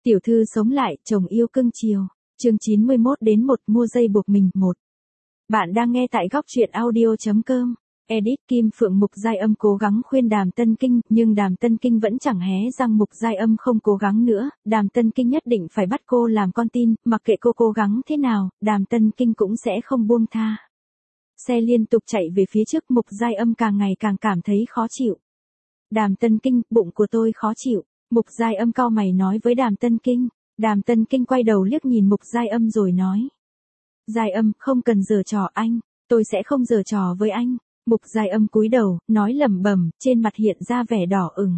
Tiểu thư sống lại, chồng yêu cưng chiều. Chương 91 đến 1 mua dây buộc mình 1. Bạn đang nghe tại góc truyện audio.com. Edit Kim Phượng. Mục Giai Âm cố gắng khuyên Đàm Tân Kinh, nhưng Đàm Tân Kinh vẫn chẳng hé răng. Mục Giai Âm không cố gắng nữa, Đàm Tân Kinh nhất định phải bắt cô làm con tin, mặc kệ cô cố gắng thế nào, Đàm Tân Kinh cũng sẽ không buông tha. Xe liên tục chạy về phía trước, Mục Giai Âm càng ngày càng cảm thấy khó chịu. Đàm Tân Kinh, bụng của tôi khó chịu. Mục Giai Âm cau mày nói với Đàm Tân Kinh. Đàm Tân Kinh quay đầu liếc nhìn Mục Giai Âm rồi nói. Giai Âm, không cần giở trò anh, tôi sẽ không giở trò với anh. Mục Giai Âm cúi đầu, nói lẩm bẩm, trên mặt hiện ra vẻ đỏ ửng.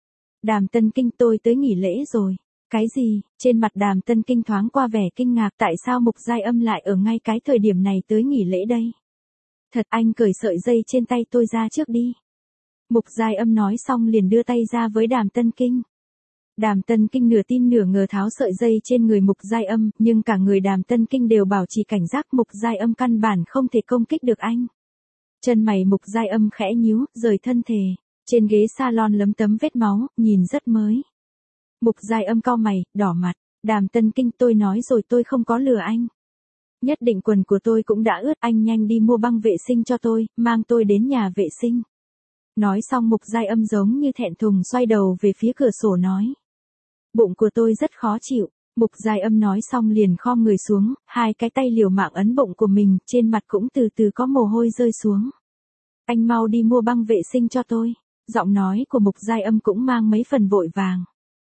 Đàm Tân Kinh, tôi tới nghỉ lễ rồi. Cái gì? Trên mặt Đàm Tân Kinh thoáng qua vẻ kinh ngạc, tại sao Mục Giai Âm lại ở ngay cái thời điểm này tới nghỉ lễ đây? Thật, anh cởi sợi dây trên tay tôi ra trước đi. Mục Giai Âm nói xong liền đưa tay ra với Đàm Tân Kinh. Đàm Tân Kinh nửa tin nửa ngờ tháo sợi dây trên người Mục Giai Âm, nhưng cả người Đàm Tân Kinh đều bảo trì cảnh giác. Mục Giai Âm căn bản không thể công kích được anh. Chân mày Mục Giai Âm khẽ nhíu, rời thân thể. Trên ghế salon lấm tấm vết máu, nhìn rất mới. Mục Giai Âm cau mày, đỏ mặt. Đàm Tân Kinh, tôi nói rồi tôi không có lừa anh. Nhất định quần của tôi cũng đã ướt, anh nhanh đi mua băng vệ sinh cho tôi, mang tôi đến nhà vệ sinh. Nói xong Mục Giai Âm giống như thẹn thùng xoay đầu về phía cửa sổ nói. Bụng của tôi rất khó chịu. Mục Giai Âm nói xong liền khom người xuống, hai cái tay liều mạng ấn bụng của mình, trên mặt cũng từ từ có mồ hôi rơi xuống. Anh mau đi mua băng vệ sinh cho tôi. Giọng nói của Mục Giai Âm cũng mang mấy phần vội vàng.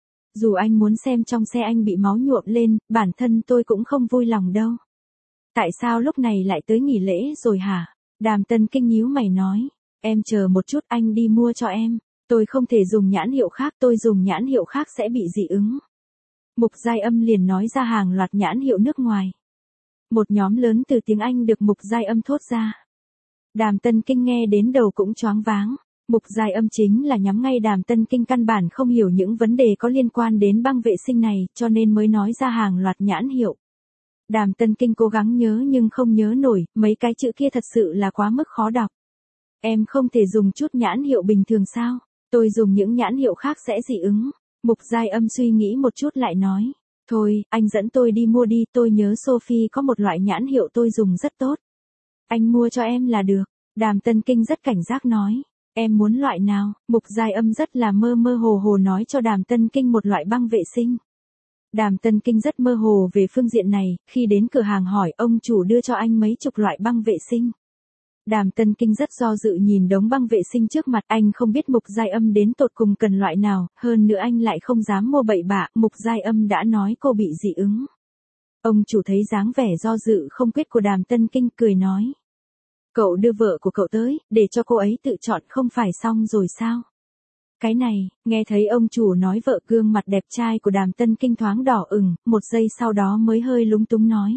Dù anh muốn xem trong xe anh bị máu nhuộm lên, bản thân tôi cũng không vui lòng đâu. Tại sao lúc này lại tới nghỉ lễ rồi hả? Đàm Tân Kinh nhíu mày nói. Em chờ một chút, anh đi mua cho em. Tôi không thể dùng nhãn hiệu khác, tôi dùng nhãn hiệu khác sẽ bị dị ứng. Mục Giai Âm liền nói ra hàng loạt nhãn hiệu nước ngoài. Một nhóm lớn từ tiếng Anh được Mục Giai Âm thốt ra. Đàm Tân Kinh nghe đến đầu cũng choáng váng. Mục Giai Âm chính là nhắm ngay Đàm Tân Kinh căn bản không hiểu những vấn đề có liên quan đến băng vệ sinh này, cho nên mới nói ra hàng loạt nhãn hiệu. Đàm Tân Kinh cố gắng nhớ nhưng không nhớ nổi, mấy cái chữ kia thật sự là quá mức khó đọc. Em không thể dùng chút nhãn hiệu bình thường sao? Tôi dùng những nhãn hiệu khác sẽ dị ứng. Mục Giai Âm suy nghĩ một chút lại nói. Thôi, anh dẫn tôi đi mua đi, tôi nhớ Sophie có một loại nhãn hiệu tôi dùng rất tốt. Anh mua cho em là được. Đàm Tân Kinh rất cảnh giác nói. Em muốn loại nào? Mục Giai Âm rất là mơ mơ hồ hồ nói cho Đàm Tân Kinh một loại băng vệ sinh. Đàm Tân Kinh rất mơ hồ về phương diện này, khi đến cửa hàng hỏi ông chủ đưa cho anh mấy chục loại băng vệ sinh. Đàm Tân Kinh rất do dự nhìn đống băng vệ sinh trước mặt, anh không biết Mục Giai Âm đến tột cùng cần loại nào, hơn nữa anh lại không dám mua bậy bạ, Mục Giai Âm đã nói cô bị dị ứng. Ông chủ thấy dáng vẻ do dự không quyết của Đàm Tân Kinh cười nói. Cậu đưa vợ của cậu tới, để cho cô ấy tự chọn không phải xong rồi sao? Cái này, nghe thấy ông chủ nói vợ, gương mặt đẹp trai của Đàm Tân Kinh thoáng đỏ ửng, một giây sau đó mới hơi lúng túng nói.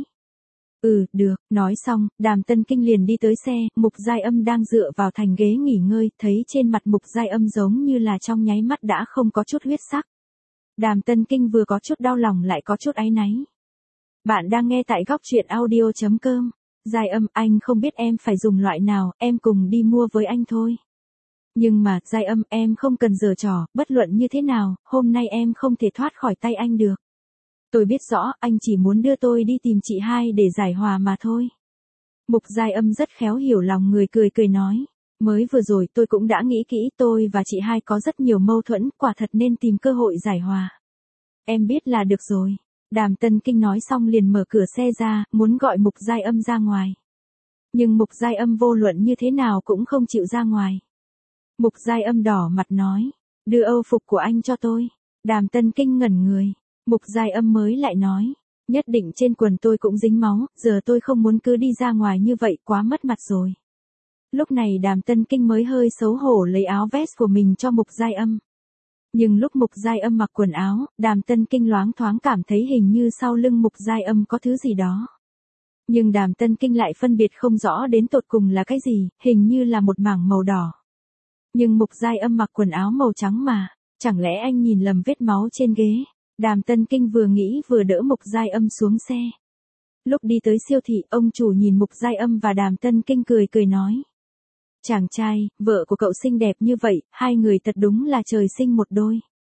Được, nói xong, Đàm Tân Kinh liền đi tới xe, Mục Giai Âm đang dựa vào thành ghế nghỉ ngơi, thấy trên mặt Mục Giai Âm giống như là trong nháy mắt đã không có chút huyết sắc. Đàm Tân Kinh vừa có chút đau lòng lại có chút áy náy. Bạn đang nghe tại góc truyện audio.com. Giai Âm, anh không biết em phải dùng loại nào, em cùng đi mua với anh thôi. Nhưng mà, Giai Âm, em không cần giở trò, bất luận như thế nào, hôm nay em không thể thoát khỏi tay anh được. Tôi biết rõ, anh chỉ muốn đưa tôi đi tìm chị hai để giải hòa mà thôi. Mục Giai Âm rất khéo hiểu lòng người, cười cười nói. Mới vừa rồi tôi cũng đã nghĩ kỹ, tôi và chị hai có rất nhiều mâu thuẫn, quả thật nên tìm cơ hội giải hòa. Em biết là được rồi. Đàm Tân Kinh nói xong liền mở cửa xe ra, muốn gọi Mục Giai Âm ra ngoài. Nhưng Mục Giai Âm vô luận như thế nào cũng không chịu ra ngoài. Mục Giai Âm đỏ mặt nói. Đưa âu phục của anh cho tôi. Đàm Tân Kinh ngẩn người. Mục Giai Âm mới lại nói. Nhất định trên quần tôi cũng dính máu, giờ tôi không muốn cứ đi ra ngoài như vậy, quá mất mặt rồi. Lúc này Đàm Tân Kinh mới hơi xấu hổ lấy áo vest của mình cho Mục Giai Âm. Nhưng lúc Mục Giai Âm mặc quần áo, Đàm Tân Kinh loáng thoáng cảm thấy hình như sau lưng Mục Giai Âm có thứ gì đó. Nhưng Đàm Tân Kinh lại phân biệt không rõ đến tột cùng là cái gì, hình như là một mảng màu đỏ. Nhưng Mục Giai Âm mặc quần áo màu trắng mà, chẳng lẽ anh nhìn lầm vết máu trên ghế? Đàm Tân Kinh vừa nghĩ vừa đỡ Mục Giai Âm xuống xe. Lúc đi tới siêu thị, ông chủ nhìn Mục Giai Âm và Đàm Tân Kinh cười cười nói. Chàng trai, vợ của cậu xinh đẹp như vậy, hai người thật đúng là trời sinh một đôi.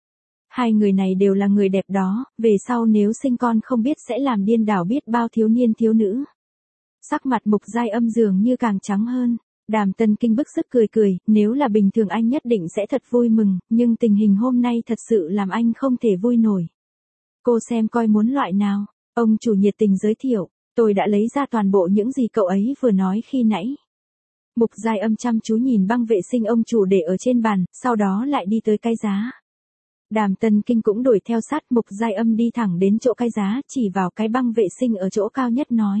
Hai người này đều là người đẹp đó, về sau nếu sinh con không biết sẽ làm điên đảo biết bao thiếu niên thiếu nữ. Sắc mặt Mục Giai Âm dường như càng trắng hơn. Đàm Tân Kinh bức sức cười cười, nếu là bình thường anh nhất định sẽ thật vui mừng, nhưng tình hình hôm nay thật sự làm anh không thể vui nổi. Cô xem coi muốn loại nào, ông chủ nhiệt tình giới thiệu, tôi đã lấy ra toàn bộ những gì cậu ấy vừa nói khi nãy. Mục Giai Âm chăm chú nhìn băng vệ sinh ông chủ để ở trên bàn, sau đó lại đi tới cái giá. Đàm Tân Kinh cũng đuổi theo sát Mục Giai Âm đi thẳng đến chỗ cái giá, chỉ vào cái băng vệ sinh ở chỗ cao nhất nói.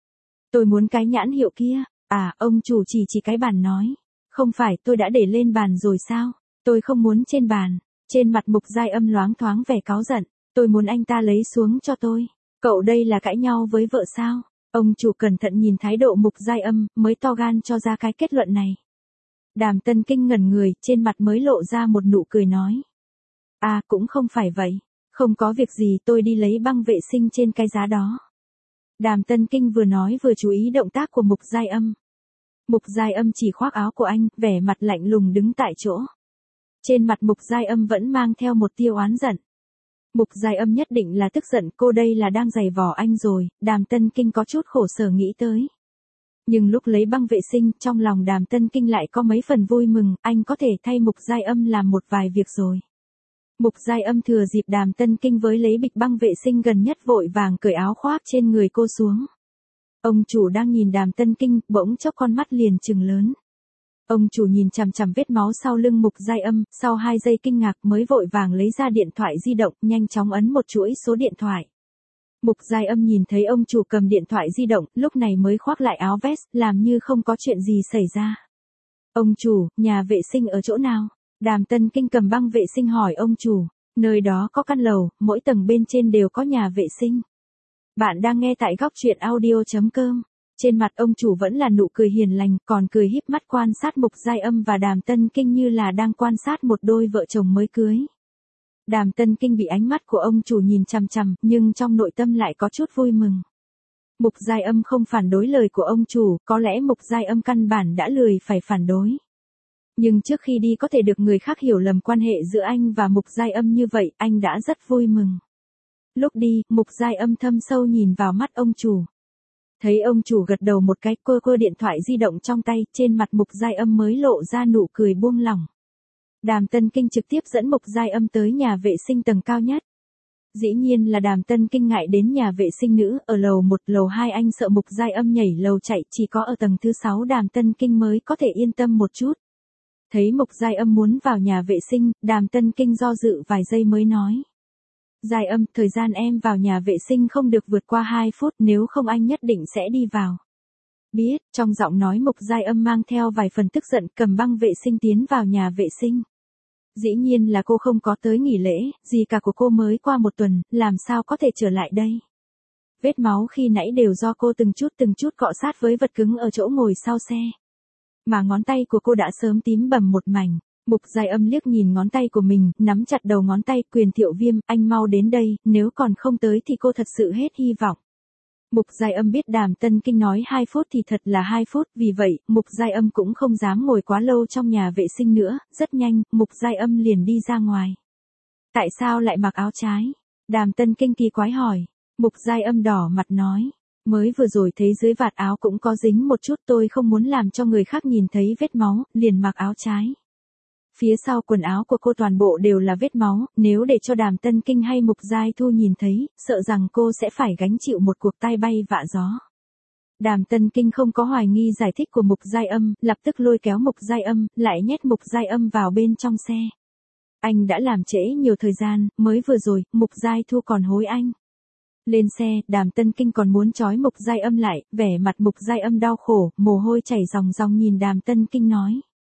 Tôi muốn cái nhãn hiệu kia. À, ông chủ chỉ cái bàn nói. Không phải tôi đã để lên bàn rồi sao? Tôi không muốn trên bàn. Trên mặt Mục Giai Âm loáng thoáng vẻ cáu giận. Tôi muốn anh ta lấy xuống cho tôi. Cậu đây là cãi nhau với vợ sao? Ông chủ cẩn thận nhìn thái độ Mục Giai Âm, mới to gan cho ra cái kết luận này. Đàm Tân Kinh ngẩn người, trên mặt mới lộ ra một nụ cười nói. À, cũng không phải vậy. Không có việc gì, tôi đi lấy băng vệ sinh trên cái giá đó. Đàm Tân Kinh vừa nói vừa chú ý động tác của Mục Giai Âm. Mục Giai Âm chỉ khoác áo của anh, vẻ mặt lạnh lùng đứng tại chỗ. Trên mặt Mục Giai Âm vẫn mang theo một tia oán giận. Mục Giai Âm nhất định là tức giận, cô đây là đang giày vò anh rồi. Đàm Tân Kinh có chút khổ sở nghĩ tới. Nhưng lúc lấy băng vệ sinh, trong lòng Đàm Tân Kinh lại có mấy phần vui mừng, anh có thể thay Mục Giai Âm làm một vài việc rồi. Mục Giai Âm thừa dịp Đàm Tân Kinh với lấy bịch băng vệ sinh gần nhất vội vàng cởi áo khoác trên người cô xuống. Ông chủ đang nhìn Đàm Tân Kinh, bỗng chốc con mắt liền trừng lớn. Ông chủ nhìn chằm chằm vết máu sau lưng Mục Giai Âm, sau 2 giây kinh ngạc mới vội vàng lấy ra điện thoại di động, nhanh chóng ấn một chuỗi số điện thoại. Mục Giai Âm nhìn thấy ông chủ cầm điện thoại di động, lúc này mới khoác lại áo vest, làm như không có chuyện gì xảy ra. Ông chủ, nhà vệ sinh ở chỗ nào? Đàm Tân Kinh cầm băng vệ sinh hỏi ông chủ. Nơi đó có căn lầu, mỗi tầng bên trên đều có nhà vệ sinh. Bạn đang nghe tại góc truyện audio.com. Trên mặt ông chủ vẫn là nụ cười hiền lành, còn cười híp mắt quan sát Mục Giai Âm và Đàm Tân Kinh như là đang quan sát một đôi vợ chồng mới cưới. Đàm Tân Kinh bị ánh mắt của ông chủ nhìn chằm chằm, nhưng trong nội tâm lại có chút vui mừng. Mục Giai Âm không phản đối lời của ông chủ, có lẽ Mục Giai Âm căn bản đã lười phải phản đối. Nhưng trước khi đi có thể được người khác hiểu lầm quan hệ giữa anh và Mục Giai Âm như vậy, anh đã rất vui mừng. Lúc đi, Mục Giai Âm thâm sâu nhìn vào mắt ông chủ. Thấy ông chủ gật đầu một cái, quơ điện thoại di động trong tay, trên mặt Mục Giai Âm mới lộ ra nụ cười buông lỏng. Đàm Tân Kinh trực tiếp dẫn Mục Giai Âm tới nhà vệ sinh tầng cao nhất. Dĩ nhiên là Đàm Tân Kinh ngại đến nhà vệ sinh nữ, ở lầu 1, lầu 2 anh sợ Mục Giai Âm nhảy lầu chạy, chỉ có ở tầng thứ 6 Đàm Tân Kinh mới có thể yên tâm một chút. Thấy Mục Giai Âm muốn vào nhà vệ sinh, Đàm Tân Kinh do dự vài giây mới nói. Giai Âm, thời gian em vào nhà vệ sinh không được vượt qua 2 phút, nếu không anh nhất định sẽ đi vào. Biết, trong giọng nói Mục Giai Âm mang theo vài phần tức giận, cầm băng vệ sinh tiến vào nhà vệ sinh. Dĩ nhiên là cô không có tới nghỉ lễ, gì cả của cô mới qua 1 tuần, làm sao có thể trở lại đây. Vết máu khi nãy đều do cô từng chút cọ sát với vật cứng ở chỗ ngồi sau xe. Mà ngón tay của cô đã sớm tím bầm một mảnh. Mục Giai Âm liếc nhìn ngón tay của mình, nắm chặt đầu ngón tay, Quyền Thiệu Viêm, anh mau đến đây, nếu còn không tới thì cô thật sự hết hy vọng. Mục Giai Âm biết Đàm Tân Kinh nói 2 phút thì thật là 2 phút, vì vậy, Mục Giai Âm cũng không dám ngồi quá lâu trong nhà vệ sinh nữa, rất nhanh, Mục Giai Âm liền đi ra ngoài. Tại sao lại mặc áo trái? Đàm Tân Kinh kỳ quái hỏi. Mục Giai Âm đỏ mặt nói. Mới vừa rồi thấy dưới vạt áo cũng có dính một chút, tôi không muốn làm cho người khác nhìn thấy vết máu, liền mặc áo trái. Phía sau quần áo của cô toàn bộ đều là vết máu, nếu để cho Đàm Tân Kinh hay Mục Giai Thu nhìn thấy, sợ rằng cô sẽ phải gánh chịu một cuộc tai bay vạ gió. Đàm Tân Kinh không có hoài nghi giải thích của Mục Giai Âm, lập tức lôi kéo Mục Giai Âm, lại nhét Mục Giai Âm vào bên trong xe. Anh đã làm trễ nhiều thời gian, mới vừa rồi, Mục Giai Thu còn hối anh. Lên xe, Đàm Tân Kinh còn muốn trói Mục Giai Âm lại, vẻ mặt Mục Giai Âm đau khổ, mồ hôi chảy ròng ròng nhìn Đàm Tân Kinh nói.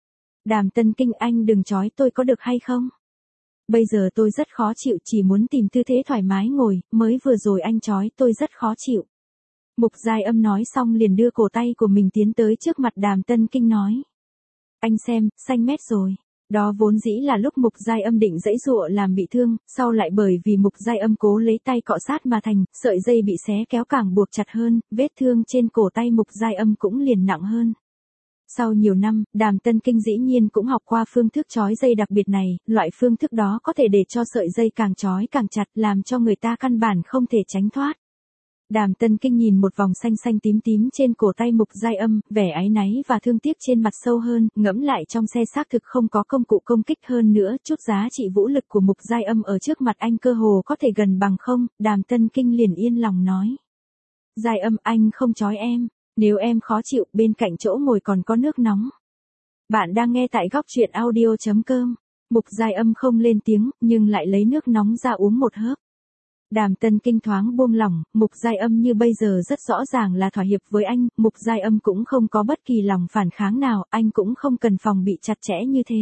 Đàm Tân Kinh, anh đừng trói tôi có được hay không? Bây giờ tôi rất khó chịu, chỉ muốn tìm tư thế thoải mái ngồi, mới vừa rồi anh trói tôi rất khó chịu. Mục Giai Âm nói xong liền đưa cổ tay của mình tiến tới trước mặt Đàm Tân Kinh nói. Anh xem, xanh mét rồi. Đó vốn dĩ là lúc Mục Giai Âm định giãy giụa làm bị thương, sau lại bởi vì Mục Giai Âm cố lấy tay cọ sát mà thành, sợi dây bị xé kéo càng buộc chặt hơn, vết thương trên cổ tay Mục Giai Âm cũng liền nặng hơn. Sau nhiều năm, Đàm Tân Kinh dĩ nhiên cũng học qua phương thức trói dây đặc biệt này, loại phương thức đó có thể để cho sợi dây càng trói càng chặt làm cho người ta căn bản không thể tránh thoát. Đàm Tân Kinh nhìn một vòng xanh xanh tím tím trên cổ tay Mục Giai Âm, vẻ áy náy và thương tiếc trên mặt sâu hơn, ngẫm lại trong xe xác thực không có công cụ công kích hơn nữa, chút giá trị vũ lực của Mục Giai Âm ở trước mặt anh cơ hồ có thể gần bằng không, Đàm Tân Kinh liền yên lòng nói. Giai Âm, anh không trói em, nếu em khó chịu, bên cạnh chỗ ngồi còn có nước nóng. Bạn đang nghe tại góc truyện audio.com, Mục Giai Âm không lên tiếng, nhưng lại lấy nước nóng ra uống một hớp. Đàm Tân Kinh thoáng buông lỏng, Mục Giai Âm như bây giờ rất rõ ràng là thỏa hiệp với anh, Mục Giai Âm cũng không có bất kỳ lòng phản kháng nào, anh cũng không cần phòng bị chặt chẽ như thế.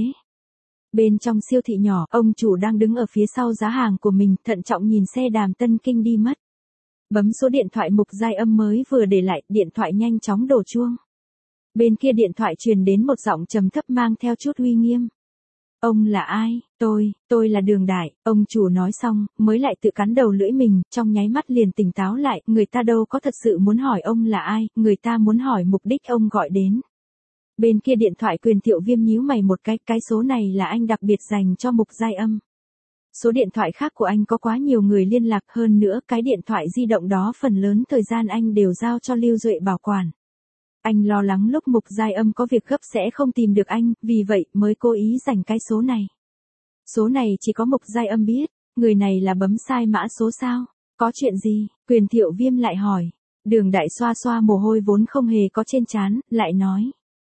Bên trong siêu thị nhỏ, ông chủ đang đứng ở phía sau giá hàng của mình, thận trọng nhìn xe Đàm Tân Kinh đi mất. Bấm số điện thoại Mục Giai Âm mới vừa để lại, điện thoại nhanh chóng đổ chuông. Bên kia điện thoại truyền đến một giọng trầm thấp mang theo chút uy nghiêm. Ông là ai? Tôi là Đường Đại, ông chủ nói xong, mới lại tự cắn đầu lưỡi mình, trong nháy mắt liền tỉnh táo lại, người ta đâu có thật sự muốn hỏi ông là ai, người ta muốn hỏi mục đích ông gọi đến. Bên kia điện thoại Quyền Thiệu Viêm nhíu mày một cái số này là anh đặc biệt dành cho Mục Giai Âm. Số điện thoại khác của anh có quá nhiều người liên lạc hơn nữa, cái điện thoại di động đó phần lớn thời gian anh đều giao cho Lưu Duệ bảo quản. Anh lo lắng lúc Mục Giai Âm có việc gấp sẽ không tìm được anh, vì vậy mới cố ý dành cái số này. Số này chỉ có Mục Giai Âm biết, người này là bấm sai mã số sao? Có chuyện gì? Quyền Thiệu Viêm lại hỏi. Đường Đại xoa xoa mồ hôi vốn không hề có trên trán, lại nói.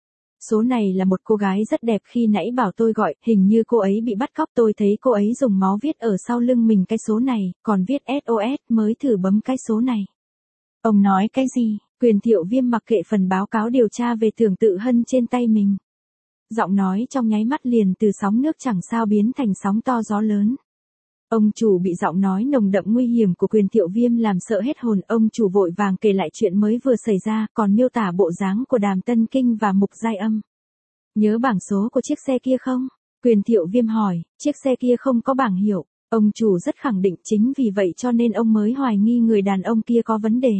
Số này là một cô gái rất đẹp khi nãy bảo tôi gọi, hình như cô ấy bị bắt cóc, tôi thấy cô ấy dùng máu viết ở sau lưng mình cái số này, còn viết SOS mới thử bấm cái số này. Ông nói cái gì? Quyền Thiệu Viêm mặc kệ phần báo cáo điều tra về Tưởng Tự Hân trên tay mình. Giọng nói trong nháy mắt liền từ sóng nước chẳng sao biến thành sóng to gió lớn. Ông chủ bị giọng nói nồng đậm nguy hiểm của Quyền Thiệu Viêm làm sợ hết hồn, ông chủ vội vàng kể lại chuyện mới vừa xảy ra, còn miêu tả bộ dáng của Đàm Tân Kinh và Mục Giai Âm. Nhớ bảng số của chiếc xe kia không? Quyền Thiệu Viêm hỏi, chiếc xe kia không có bảng hiệu, ông chủ rất khẳng định, chính vì vậy cho nên ông mới hoài nghi người đàn ông kia có vấn đề.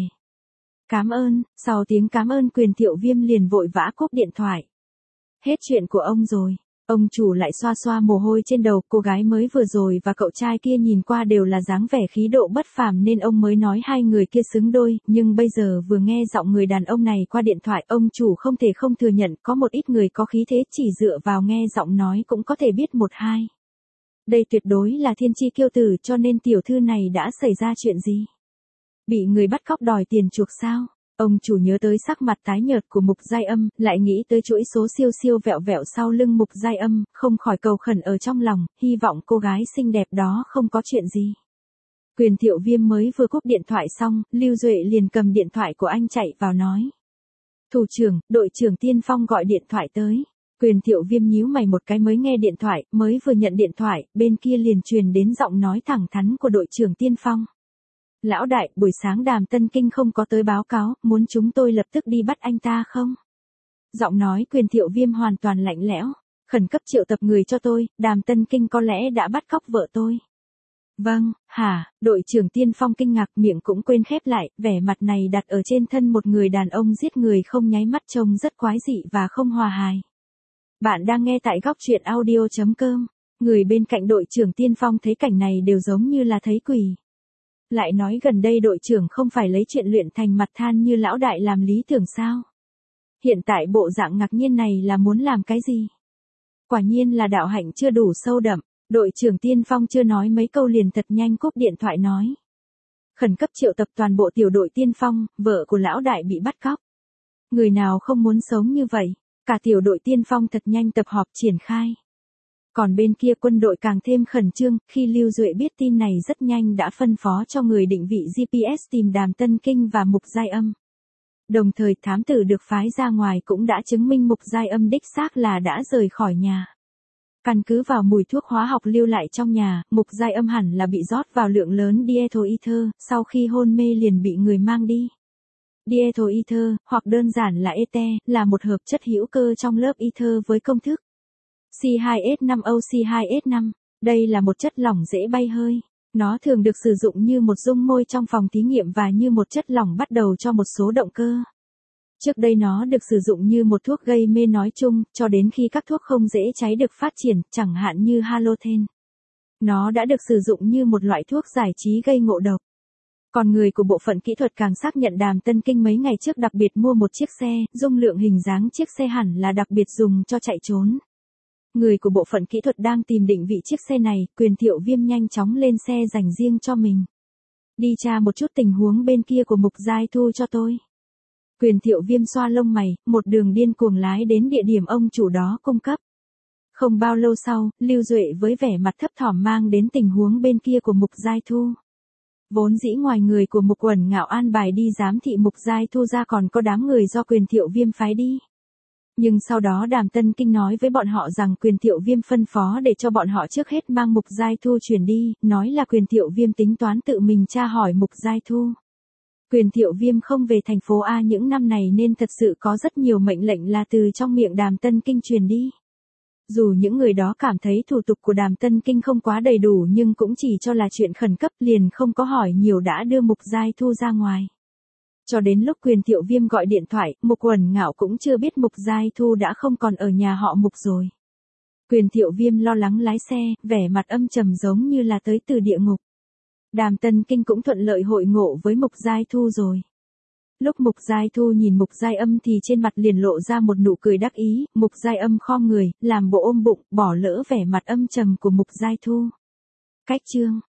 Cảm ơn, sau tiếng cảm ơn Quyền Thiệu Viêm liền vội vã cúp điện thoại. Hết chuyện của ông rồi. Ông chủ lại xoa xoa mồ hôi trên đầu, cô gái mới vừa rồi và cậu trai kia nhìn qua đều là dáng vẻ khí độ bất phàm nên ông mới nói hai người kia xứng đôi, nhưng bây giờ vừa nghe giọng người đàn ông này qua điện thoại, ông chủ không thể không thừa nhận có một ít người có khí thế chỉ dựa vào nghe giọng nói cũng có thể biết một hai. Đây tuyệt đối là thiên chi kiêu tử, cho nên tiểu thư này đã xảy ra chuyện gì? Bị người bắt cóc đòi tiền chuộc sao? Ông chủ nhớ tới sắc mặt tái nhợt của Mục Giai Âm, lại nghĩ tới chuỗi số siêu siêu vẹo vẹo sau lưng Mục Giai Âm, không khỏi cầu khẩn ở trong lòng, hy vọng cô gái xinh đẹp đó không có chuyện gì. Quyền Thiệu Viêm mới vừa cúp điện thoại xong, Lưu Duệ liền cầm điện thoại của anh chạy vào nói. Thủ trưởng, đội trưởng Tiên Phong gọi điện thoại tới. Quyền Thiệu Viêm nhíu mày một cái mới nghe điện thoại, mới vừa nhận điện thoại, bên kia liền truyền đến giọng nói thẳng thắn của đội trưởng Tiên Phong. Lão đại, buổi sáng Đàm Tân Kinh không có tới báo cáo, muốn chúng tôi lập tức đi bắt anh ta không? Giọng nói Quyền Thiệu Viêm hoàn toàn lạnh lẽo, khẩn cấp triệu tập người cho tôi, Đàm Tân Kinh có lẽ đã bắt cóc vợ tôi. Vâng, hả, đội trưởng Tiên Phong kinh ngạc, miệng cũng quên khép lại, vẻ mặt này đặt ở trên thân một người đàn ông giết người không nháy mắt trông rất quái dị và không hòa hài. Bạn đang nghe tại góc truyện audio.com, người bên cạnh đội trưởng Tiên Phong thấy cảnh này đều giống như là thấy quỷ. Lại nói gần đây đội trưởng không phải lấy chuyện luyện thành mặt than như lão đại làm lý tưởng sao? Hiện tại bộ dạng ngạc nhiên này là muốn làm cái gì? Quả nhiên là đạo hạnh chưa đủ sâu đậm, đội trưởng Tiên Phong chưa nói mấy câu liền thật nhanh cúp điện thoại nói. Khẩn cấp triệu tập toàn bộ tiểu đội Tiên Phong, vợ của lão đại bị bắt cóc. Người nào không muốn sống như vậy, cả tiểu đội Tiên Phong thật nhanh tập họp triển khai. Còn bên kia quân đội càng thêm khẩn trương, khi Lưu Duệ biết tin này rất nhanh đã phân phó cho người định vị GPS tìm Đàm Tân Kinh và Mục Giai Âm. Đồng thời thám tử được phái ra ngoài cũng đã chứng minh Mục Giai Âm đích xác là đã rời khỏi nhà. Căn cứ vào mùi thuốc hóa học lưu lại trong nhà, Mục Giai Âm hẳn là bị rót vào lượng lớn diethyl ether, sau khi hôn mê liền bị người mang đi. Diethyl ether, hoặc đơn giản là ete, là một hợp chất hữu cơ trong lớp ether với công thức C2S5OC2S5. Đây là một chất lỏng dễ bay hơi. Nó thường được sử dụng như một dung môi trong phòng thí nghiệm và như một chất lỏng bắt đầu cho một số động cơ. Trước đây nó được sử dụng như một thuốc gây mê nói chung, cho đến khi các thuốc không dễ cháy được phát triển, chẳng hạn như halothane. Nó đã được sử dụng như một loại thuốc giải trí gây ngộ độc. Còn người của bộ phận kỹ thuật càng xác nhận Đàm Tân Kinh mấy ngày trước đặc biệt mua một chiếc xe, dung lượng hình dáng chiếc xe hẳn là đặc biệt dùng cho chạy trốn. Người của bộ phận kỹ thuật đang tìm định vị chiếc xe này, Quyền Thiệu Viêm nhanh chóng lên xe dành riêng cho mình. Đi tra một chút tình huống bên kia của Mục Giai Thu cho tôi. Quyền Thiệu Viêm xoa lông mày, một đường điên cuồng lái đến địa điểm ông chủ đó cung cấp. Không bao lâu sau, Lưu Duệ với vẻ mặt thấp thỏm mang đến tình huống bên kia của Mục Giai Thu. Vốn dĩ ngoài người của Mục Uẩn Ngạo an bài đi giám thị Mục Giai Thu ra còn có đám người do Quyền Thiệu Viêm phái đi. Nhưng sau đó Đàm Tân Kinh nói với bọn họ rằng Quyền Thiệu Viêm phân phó để cho bọn họ trước hết mang Mục Giai Thu chuyển đi, nói là Quyền Thiệu Viêm tính toán tự mình tra hỏi Mục Giai Thu. Quyền Thiệu Viêm không về thành phố A những năm này nên thật sự có rất nhiều mệnh lệnh là từ trong miệng Đàm Tân Kinh truyền đi. Dù những người đó cảm thấy thủ tục của Đàm Tân Kinh không quá đầy đủ nhưng cũng chỉ cho là chuyện khẩn cấp liền không có hỏi nhiều đã đưa Mục Giai Thu ra ngoài. Cho đến lúc Quyền Thiệu Viêm gọi điện thoại, Mục Uẩn Ngạo cũng chưa biết Mục Giai Thu đã không còn ở nhà họ Mục rồi. Quyền Thiệu Viêm lo lắng lái xe, vẻ mặt âm trầm giống như là tới từ địa ngục. Đàm Tân Kinh cũng thuận lợi hội ngộ với Mục Giai Thu rồi. Lúc Mục Giai Thu nhìn Mục Giai Âm thì trên mặt liền lộ ra một nụ cười đắc ý, Mục Giai Âm khom người, làm bộ ôm bụng, bỏ lỡ vẻ mặt âm trầm của Mục Giai Thu. Cách chương